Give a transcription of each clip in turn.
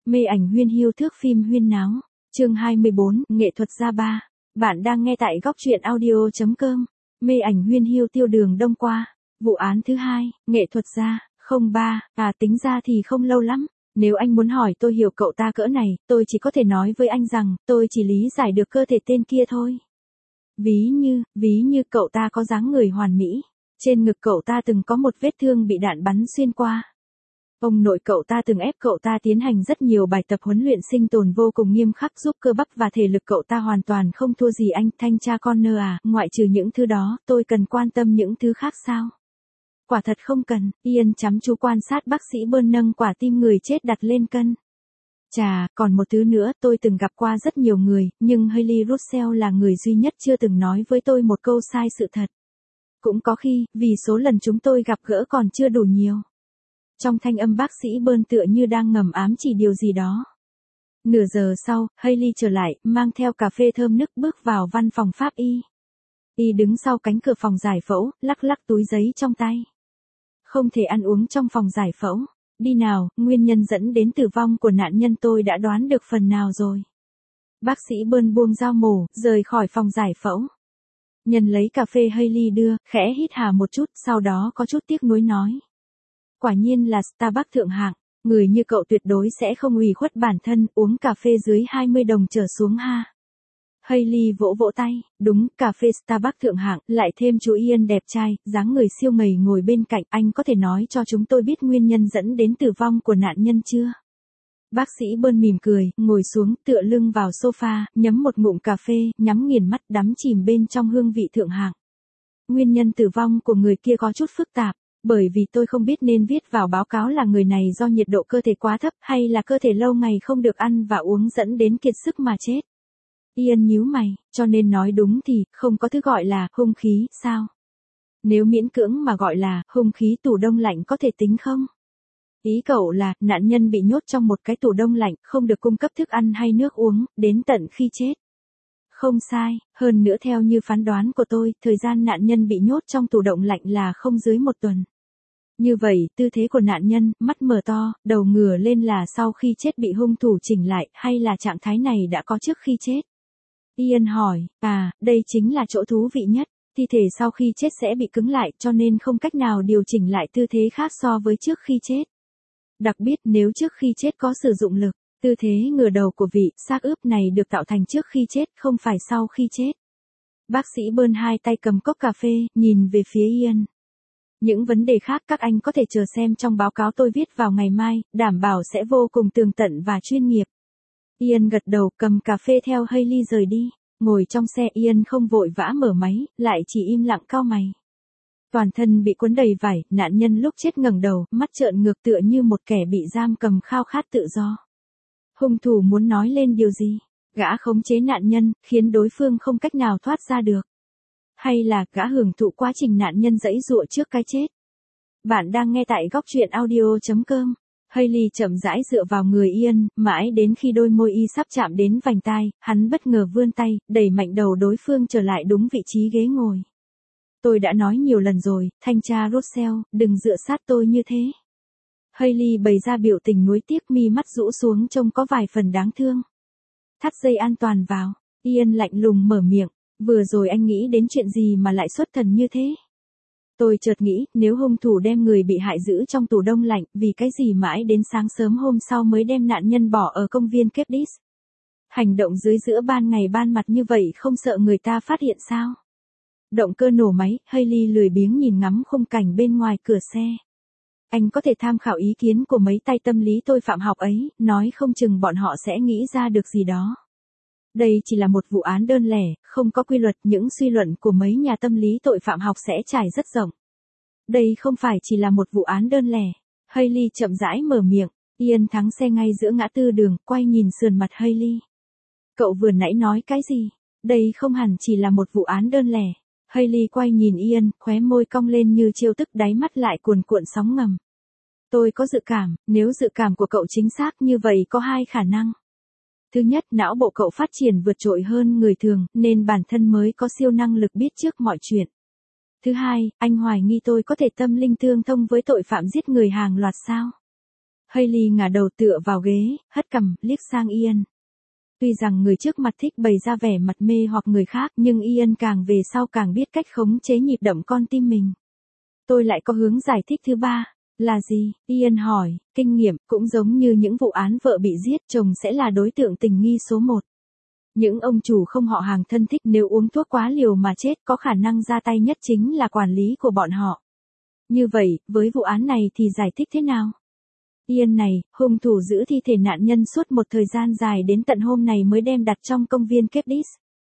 Mê ảnh huyên hiu thước phim huyên náo. Chương 24, nghệ thuật gia 3. Bạn đang nghe tại góc truyện audio.com. Mê ảnh huyên hiu tiêu đường đông qua. Vụ án thứ 2, nghệ thuật gia, 03. Tính ra thì không lâu lắm. Nếu anh muốn hỏi tôi hiểu cậu ta cỡ này, tôi chỉ có thể nói với anh rằng, tôi chỉ lý giải được cơ thể tên kia thôi. Ví như cậu ta có dáng người hoàn mỹ. Trên ngực cậu ta từng có một vết thương bị đạn bắn xuyên qua. Ông nội cậu ta từng ép cậu ta tiến hành rất nhiều bài tập huấn luyện sinh tồn vô cùng nghiêm khắc giúp cơ bắp và thể lực cậu ta hoàn toàn không thua gì anh thanh tra Connor à, ngoại trừ những thứ đó, tôi cần quan tâm những thứ khác sao? Quả thật không cần, Ian chăm chú quan sát bác sĩ Bơn nâng quả tim người chết đặt lên cân. Chà, còn một thứ nữa, tôi từng gặp qua rất nhiều người, nhưng Hayley Russell là người duy nhất chưa từng nói với tôi một câu sai sự thật. Cũng có khi, vì số lần chúng tôi gặp gỡ còn chưa đủ nhiều. Trong thanh âm bác sĩ Bơn tựa như đang ngầm ám chỉ điều gì đó. Nửa giờ sau, Hayley trở lại, mang theo cà phê thơm nức bước vào văn phòng pháp y. Y đứng sau cánh cửa phòng giải phẫu, lắc lắc túi giấy trong tay. Không thể ăn uống trong phòng giải phẫu. Đi nào, nguyên nhân dẫn đến tử vong của nạn nhân tôi đã đoán được phần nào rồi. Bác sĩ Bơn buông dao mổ, rời khỏi phòng giải phẫu. Nhân lấy cà phê Hayley đưa, khẽ hít hà một chút, sau đó có chút tiếc nuối nói. Quả nhiên là Starbucks thượng hạng, người như cậu tuyệt đối sẽ không ủy khuất bản thân, uống cà phê dưới 20 đồng trở xuống ha. Hayley vỗ vỗ tay, đúng, cà phê Starbucks thượng hạng, lại thêm chú Ian đẹp trai, dáng người siêu ngầy ngồi bên cạnh, anh có thể nói cho chúng tôi biết nguyên nhân dẫn đến tử vong của nạn nhân chưa? Bác sĩ Bơn mỉm cười, ngồi xuống, tựa lưng vào sofa, nhấm một ngụm cà phê, nhắm nghiền mắt đắm chìm bên trong hương vị thượng hạng. Nguyên nhân tử vong của người kia có chút phức tạp. Bởi vì tôi không biết nên viết vào báo cáo là người này do nhiệt độ cơ thể quá thấp hay là cơ thể lâu ngày không được ăn và uống dẫn đến kiệt sức mà chết. Ian nhíu mày, cho nên nói đúng thì, không có thứ gọi là hung khí, sao? Nếu miễn cưỡng mà gọi là hung khí tủ đông lạnh có thể tính không? Ý cậu là, nạn nhân bị nhốt trong một cái tủ đông lạnh, không được cung cấp thức ăn hay nước uống, đến tận khi chết. Không sai, hơn nữa theo như phán đoán của tôi, thời gian nạn nhân bị nhốt trong tủ đông lạnh là không dưới 1 tuần. Như vậy, tư thế của nạn nhân, mắt mở to, đầu ngửa lên là sau khi chết bị hung thủ chỉnh lại, hay là trạng thái này đã có trước khi chết? Ian hỏi, đây chính là chỗ thú vị nhất, thi thể sau khi chết sẽ bị cứng lại cho nên không cách nào điều chỉnh lại tư thế khác so với trước khi chết. Đặc biệt nếu trước khi chết có sử dụng lực. Tư thế ngửa đầu của vị xác ướp này được tạo thành trước khi chết, không phải sau khi chết. Bác sĩ Bơn hai tay cầm cốc cà phê, nhìn về phía Ian. Những vấn đề khác các anh có thể chờ xem trong báo cáo tôi viết vào ngày mai, đảm bảo sẽ vô cùng tường tận và chuyên nghiệp. Ian gật đầu, cầm cà phê theo Hayley rời đi. Ngồi trong xe Ian không vội vã mở máy, lại chỉ im lặng cau mày. Toàn thân bị cuốn đầy vải, nạn nhân lúc chết ngẩng đầu, mắt trợn ngược tựa như một kẻ bị giam cầm khao khát tự do. Hung thủ muốn nói lên điều gì? Gã khống chế nạn nhân, khiến đối phương không cách nào thoát ra được. Hay là gã hưởng thụ quá trình nạn nhân giãy giụa trước cái chết? Bạn đang nghe tại góc truyện audio.com. Hayley chậm rãi dựa vào người Ian, mãi đến khi đôi môi y sắp chạm đến vành tai, hắn bất ngờ vươn tay, đẩy mạnh đầu đối phương trở lại đúng vị trí ghế ngồi. Tôi đã nói nhiều lần rồi, thanh tra Russell, đừng dựa sát tôi như thế. Hayley bày ra biểu tình nuối tiếc, mi mắt rũ xuống trông có vài phần đáng thương. Thắt dây an toàn vào, Ian lạnh lùng mở miệng, vừa rồi anh nghĩ đến chuyện gì mà lại xuất thần như thế? Tôi chợt nghĩ, nếu hung thủ đem người bị hại giữ trong tủ đông lạnh, vì cái gì mãi đến sáng sớm hôm sau mới đem nạn nhân bỏ ở công viên Kepdis? Hành động dưới giữa ban ngày ban mặt như vậy không sợ người ta phát hiện sao? Động cơ nổ máy, Hayley lười biếng nhìn ngắm khung cảnh bên ngoài cửa xe. Anh có thể tham khảo ý kiến của mấy tay tâm lý tội phạm học ấy, nói không chừng bọn họ sẽ nghĩ ra được gì đó. Đây chỉ là một vụ án đơn lẻ, không có quy luật, những suy luận của mấy nhà tâm lý tội phạm học sẽ trải rất rộng. Đây không phải chỉ là một vụ án đơn lẻ. Hayley chậm rãi mở miệng, Ian thắng xe ngay giữa ngã tư đường, quay nhìn sườn mặt Hayley. Cậu vừa nãy nói cái gì? Đây không hẳn chỉ là một vụ án đơn lẻ. Hayley quay nhìn Ian, khóe môi cong lên như trêu tức, đáy mắt lại cuồn cuộn sóng ngầm. Tôi có dự cảm, nếu dự cảm của cậu chính xác như vậy có 2 khả năng. Thứ nhất, não bộ cậu phát triển vượt trội hơn người thường, nên bản thân mới có siêu năng lực biết trước mọi chuyện. Thứ hai, anh hoài nghi tôi có thể tâm linh tương thông với tội phạm giết người hàng loạt sao? Hailey ngả đầu tựa vào ghế, hất cằm, liếc sang Ian. Tuy rằng người trước mặt thích bày ra vẻ mặt mê hoặc người khác, nhưng Ian càng về sau càng biết cách khống chế nhịp đập con tim mình. Tôi lại có hướng giải thích thứ ba. Là gì? Ian hỏi, kinh nghiệm, cũng giống như những vụ án vợ bị giết, chồng sẽ là đối tượng tình nghi số 1. Những ông chủ không họ hàng thân thích nếu uống thuốc quá liều mà chết có khả năng ra tay nhất chính là quản lý của bọn họ. Như vậy, với vụ án này thì giải thích thế nào? Ian này, hung thủ giữ thi thể nạn nhân suốt một thời gian dài đến tận hôm này mới đem đặt trong công viên Kepis.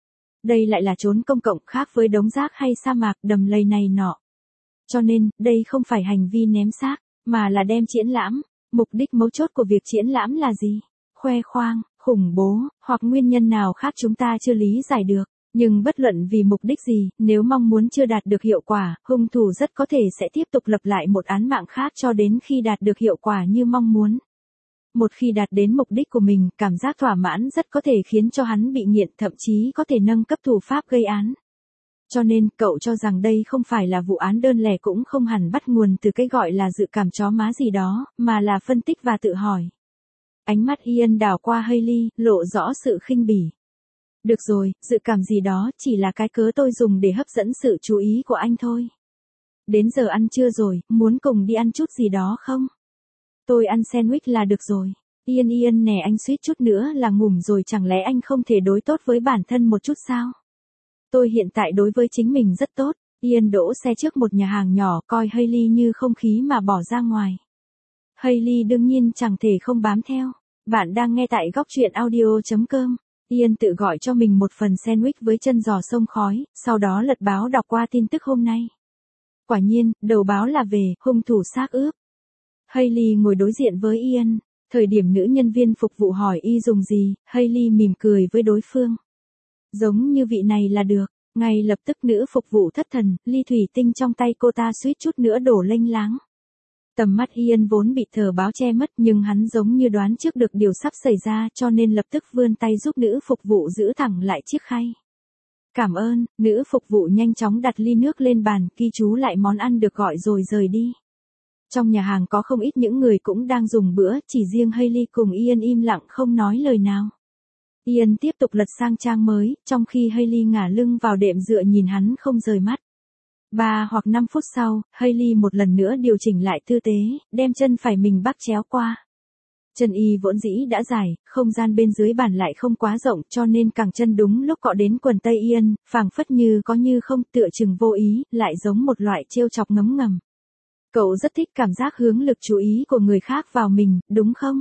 Đây lại là chốn công cộng khác với đống rác hay sa mạc đầm lầy này nọ. Cho nên, đây không phải hành vi ném xác, mà là đem triển lãm. Mục đích mấu chốt của việc triển lãm là gì? Khoe khoang, khủng bố, hoặc nguyên nhân nào khác chúng ta chưa lý giải được. Nhưng bất luận vì mục đích gì, nếu mong muốn chưa đạt được hiệu quả, hung thủ rất có thể sẽ tiếp tục lập lại một án mạng khác cho đến khi đạt được hiệu quả như mong muốn. Một khi đạt đến mục đích của mình, cảm giác thỏa mãn rất có thể khiến cho hắn bị nghiện, thậm chí có thể nâng cấp thủ pháp gây án. Cho nên, cậu cho rằng đây không phải là vụ án đơn lẻ, cũng không hẳn bắt nguồn từ cái gọi là dự cảm chó má gì đó, mà là phân tích và tự hỏi. Ánh mắt Ian đảo qua Hailey, lộ rõ sự khinh bỉ. Được rồi, dự cảm gì đó chỉ là cái cớ tôi dùng để hấp dẫn sự chú ý của anh thôi. Đến giờ ăn trưa rồi, muốn cùng đi ăn chút gì đó không? Tôi ăn sandwich là được rồi. Ian nè, anh suýt chút nữa là ngủm rồi, chẳng lẽ anh không thể đối tốt với bản thân một chút sao? Tôi hiện tại đối với chính mình rất tốt. Ian đỗ xe trước một nhà hàng nhỏ, coi Hailey như không khí mà bỏ ra ngoài. Hailey đương nhiên chẳng thể không bám theo. Bạn đang nghe tại góc truyện audio.com. Ian tự gọi cho mình một phần sandwich với chân giò xông khói, sau đó lật báo đọc qua tin tức hôm nay. Quả nhiên, đầu báo là về hung thủ xác ướp. Hailey ngồi đối diện với Ian. Thời điểm nữ nhân viên phục vụ hỏi y dùng gì, Hailey mỉm cười với đối phương. Giống như vị này là được. Ngay lập tức nữ phục vụ thất thần, ly thủy tinh trong tay cô ta suýt chút nữa đổ lênh láng. Tầm mắt Ian vốn bị tờ báo che mất, nhưng hắn giống như đoán trước được điều sắp xảy ra, cho nên lập tức vươn tay giúp nữ phục vụ giữ thẳng lại chiếc khay. Cảm ơn, nữ phục vụ nhanh chóng đặt ly nước lên bàn, ghi chú lại món ăn được gọi rồi rời đi. Trong nhà hàng có không ít những người cũng đang dùng bữa, chỉ riêng Hailey cùng Ian im lặng không nói lời nào. Ian tiếp tục lật sang trang mới, trong khi Hailey ngả lưng vào đệm dựa nhìn hắn không rời mắt. 3 hoặc 5 phút sau, Hailey một lần nữa điều chỉnh lại tư tế, đem chân phải mình bắc chéo qua. Chân y vốn dĩ đã dài, không gian bên dưới bàn lại không quá rộng, cho nên cẳng chân đúng lúc cọ đến quần tây Ian, phảng phất như có như không, tựa chừng vô ý, lại giống một loại trêu chọc ngấm ngầm. Cậu rất thích cảm giác hướng lực chú ý của người khác vào mình, đúng không?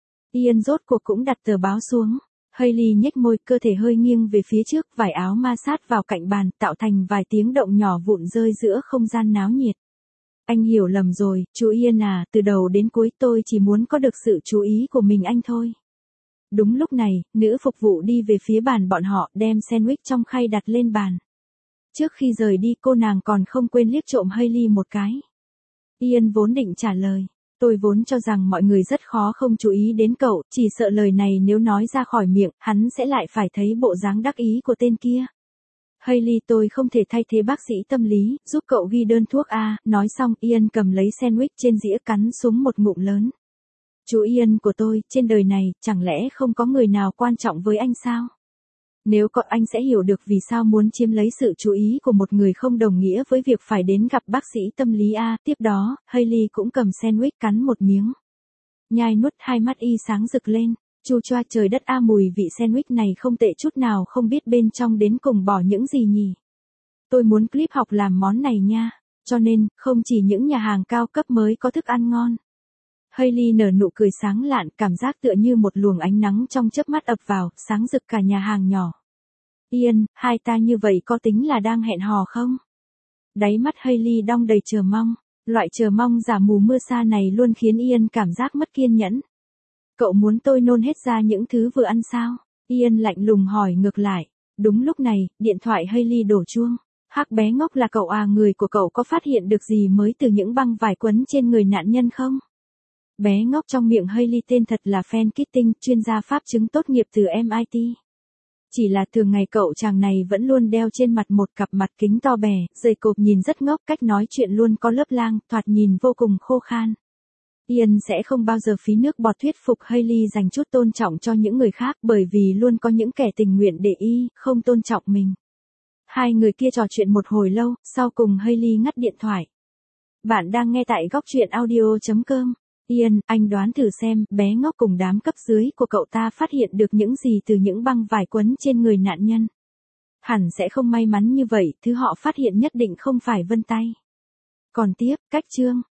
Ian rốt cuộc cũng đặt tờ báo xuống. Hailey nhếch môi, cơ thể hơi nghiêng về phía trước, vải áo ma sát vào cạnh bàn, tạo thành vài tiếng động nhỏ vụn rơi giữa không gian náo nhiệt. Anh hiểu lầm rồi, chú Ian à, từ đầu đến cuối tôi chỉ muốn có được sự chú ý của mình anh thôi. Đúng lúc này, nữ phục vụ đi về phía bàn bọn họ, đem sandwich trong khay đặt lên bàn. Trước khi rời đi, cô nàng còn không quên liếc trộm Hailey một cái. Ian vốn định trả lời. Tôi vốn cho rằng mọi người rất khó không chú ý đến cậu, chỉ sợ lời này nếu nói ra khỏi miệng, hắn sẽ lại phải thấy bộ dáng đắc ý của tên kia. Hailey, tôi không thể thay thế bác sĩ tâm lý, giúp cậu ghi đơn thuốc A, nói xong Ian cầm lấy sandwich trên dĩa cắn xuống một ngụm lớn. Chú Ian của tôi, trên đời này, chẳng lẽ không có người nào quan trọng với anh sao? Nếu có anh sẽ hiểu được vì sao muốn chiếm lấy sự chú ý của một người không đồng nghĩa với việc phải đến gặp bác sĩ tâm lý A. Tiếp đó, Hailey cũng cầm sandwich cắn một miếng. Nhai nuốt, hai mắt y sáng rực lên. Chu choa trời đất a, mùi vị sandwich này không tệ chút nào, không biết bên trong đến cùng bỏ những gì nhỉ. Tôi muốn clip học làm món này nha. Cho nên, không chỉ những nhà hàng cao cấp mới có thức ăn ngon. Hailey nở nụ cười sáng lạn, cảm giác tựa như một luồng ánh nắng trong chớp mắt ập vào, sáng rực cả nhà hàng nhỏ. Ian, hai ta như vậy có tính là đang hẹn hò không? Đáy mắt Hailey đong đầy chờ mong. Loại chờ mong giả mù mưa sa này luôn khiến Ian cảm giác mất kiên nhẫn. Cậu muốn tôi nôn hết ra những thứ vừa ăn sao? Ian lạnh lùng hỏi ngược lại. Đúng lúc này, điện thoại Hailey đổ chuông. Hắc bé ngốc, là cậu à, người của cậu có phát hiện được gì mới từ những băng vải quấn trên người nạn nhân không? Bé ngốc trong miệng Hailey tên thật là Fan Keating, chuyên gia pháp chứng tốt nghiệp từ MIT. Chỉ là thường ngày cậu chàng này vẫn luôn đeo trên mặt một cặp mặt kính to bè, dày cộp, nhìn rất ngốc, cách nói chuyện luôn có lớp lang, thoạt nhìn vô cùng khô khan. Ian sẽ không bao giờ phí nước bọt thuyết phục Hailey dành chút tôn trọng cho những người khác bởi vì luôn có những kẻ tình nguyện để y không tôn trọng mình. Hai người kia trò chuyện một hồi lâu, sau cùng Hailey ngắt điện thoại. Bạn đang nghe tại góc truyện audio.com. Ian, anh đoán thử xem, bé ngốc cùng đám cấp dưới của cậu ta phát hiện được những gì từ những băng vải quấn trên người nạn nhân. Hẳn sẽ không may mắn như vậy, thứ họ phát hiện nhất định không phải vân tay. Còn tiếp, cách chương.